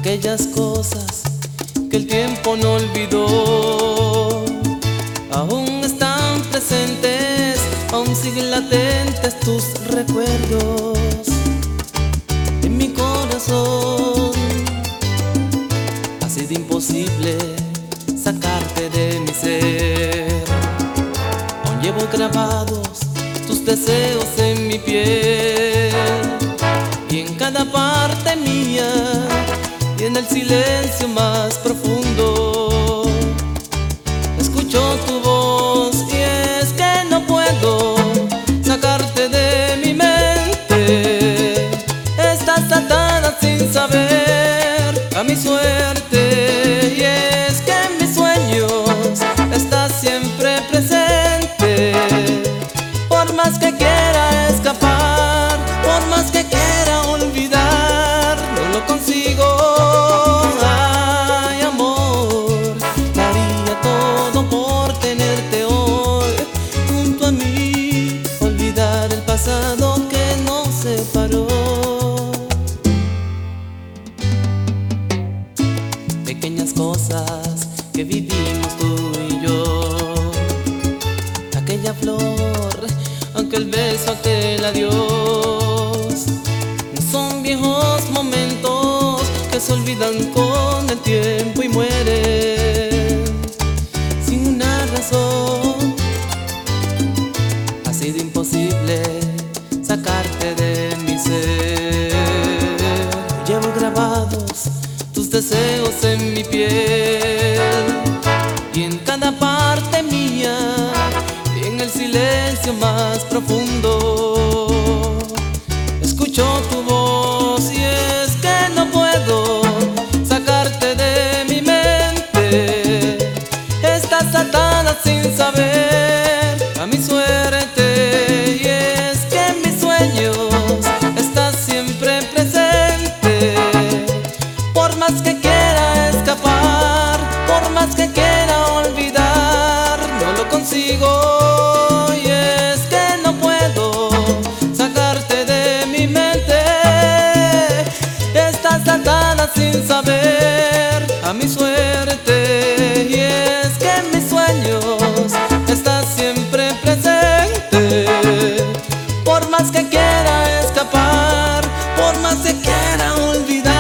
aquellas cosas que el tiempo no olvidó, aún están presentes, aún siguen latentes tus recuerdos en mi corazón. Ha sido imposible sacarte de mi ser, aún llevo grabados tus deseos en mi piel, y en cada parte mía y en el silencio más profundo escucho tu voz, y es que no puedo sacarte de mi mente. Estás atada sin saber a mi suerte, y es que en mis sueños estás siempre presente. Por más que quiera escapar, por más que quiera olvidar, no lo consigo. Ay, amor, daría todo por tenerte hoy junto a mí, olvidar el pasado que nos separó. Pequeñas cosas que vivimos tú y yo, aquella flor, aquel beso, aquel adiós, no son viejos momentos que se olvidan con el tiempo y mueren sin una razón. Ha sido imposible sacarte de mi ser, llevo grabados tus deseos en mi piel, y en cada parte mía y en el silencio más profundo escucho tu voz, y es que no puedo sacarte de mi mente. Estás atada sin saber a mi suerte, y es que en mis sueños estás siempre presente. Por más que quiera escapar, por más que quiera olvidar, no lo consigo, y es que no puedo sacarte de mi mente. Estás atada sin saber a mi suerte, y es que en mis sueños estás siempre presente. Por más que quiera escapar, por más que quiera olvidar,